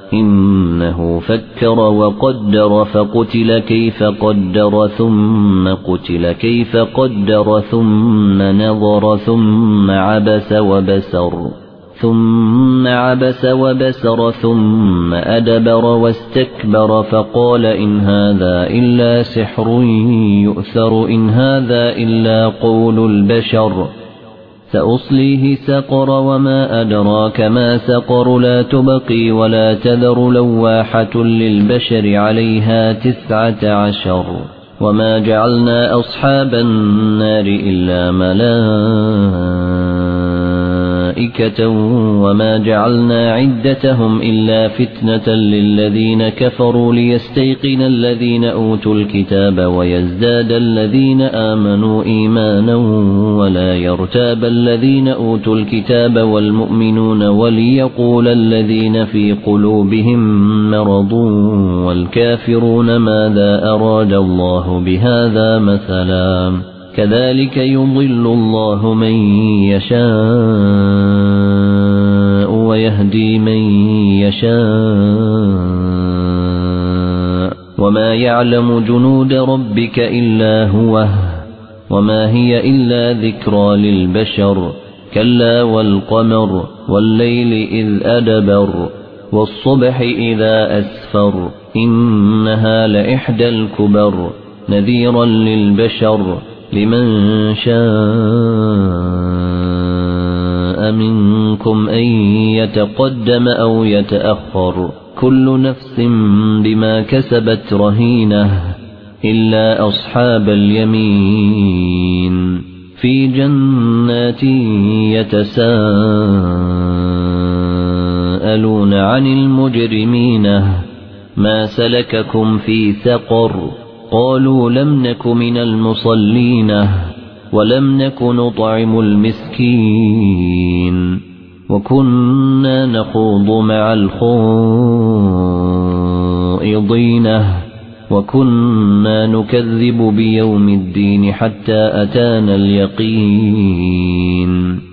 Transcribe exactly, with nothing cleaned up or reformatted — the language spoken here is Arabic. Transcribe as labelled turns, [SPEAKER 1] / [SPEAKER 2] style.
[SPEAKER 1] إنه فكر وقدر فقتل كيف قدر ثم قتل كيف قدر ثم نظر ثم عبس وبسر ثم عبس وبسر ثم أدبر واستكبر فقال إن هذا إلا سحر يؤثر إن هذا إلا قول البشر سأصليه سقر وما أدراك ما سقر لا تبقي ولا تذر لواحة للبشر عليها تسعة عشر وما جعلنا أصحاب النار إلا ملائكة وما جعلنا عدتهم إلا فتنة للذين كفروا ليستيقن الذين أوتوا الكتاب ويزداد الذين آمنوا إيمانا ولا يرتاب الذين أوتوا الكتاب والمؤمنون وليقول الذين في قلوبهم مرض والكافرون ماذا أراد الله بهذا مثلا كذلك يضل الله من يشاء ويهدي من يشاء وما يعلم جنود ربك إلا هو وما هي إلا ذكرى للبشر كلا والقمر والليل إذ أدبر والصبح إذا أسفر إنها لإحدى الكبر نذيرا للبشر لمن شاء منكم أن يتقدم أو يتأخر كل نفس بما كسبت رهينة إلا أصحاب اليمين في جنات يتساءلون عن المجرمين ما سلككم في سقر قالوا لم نك من المصلين ولم نك نطعم المسكين وكنا نخوض مع الخائضين وكنا نكذب بيوم الدين حتى أتانا اليقين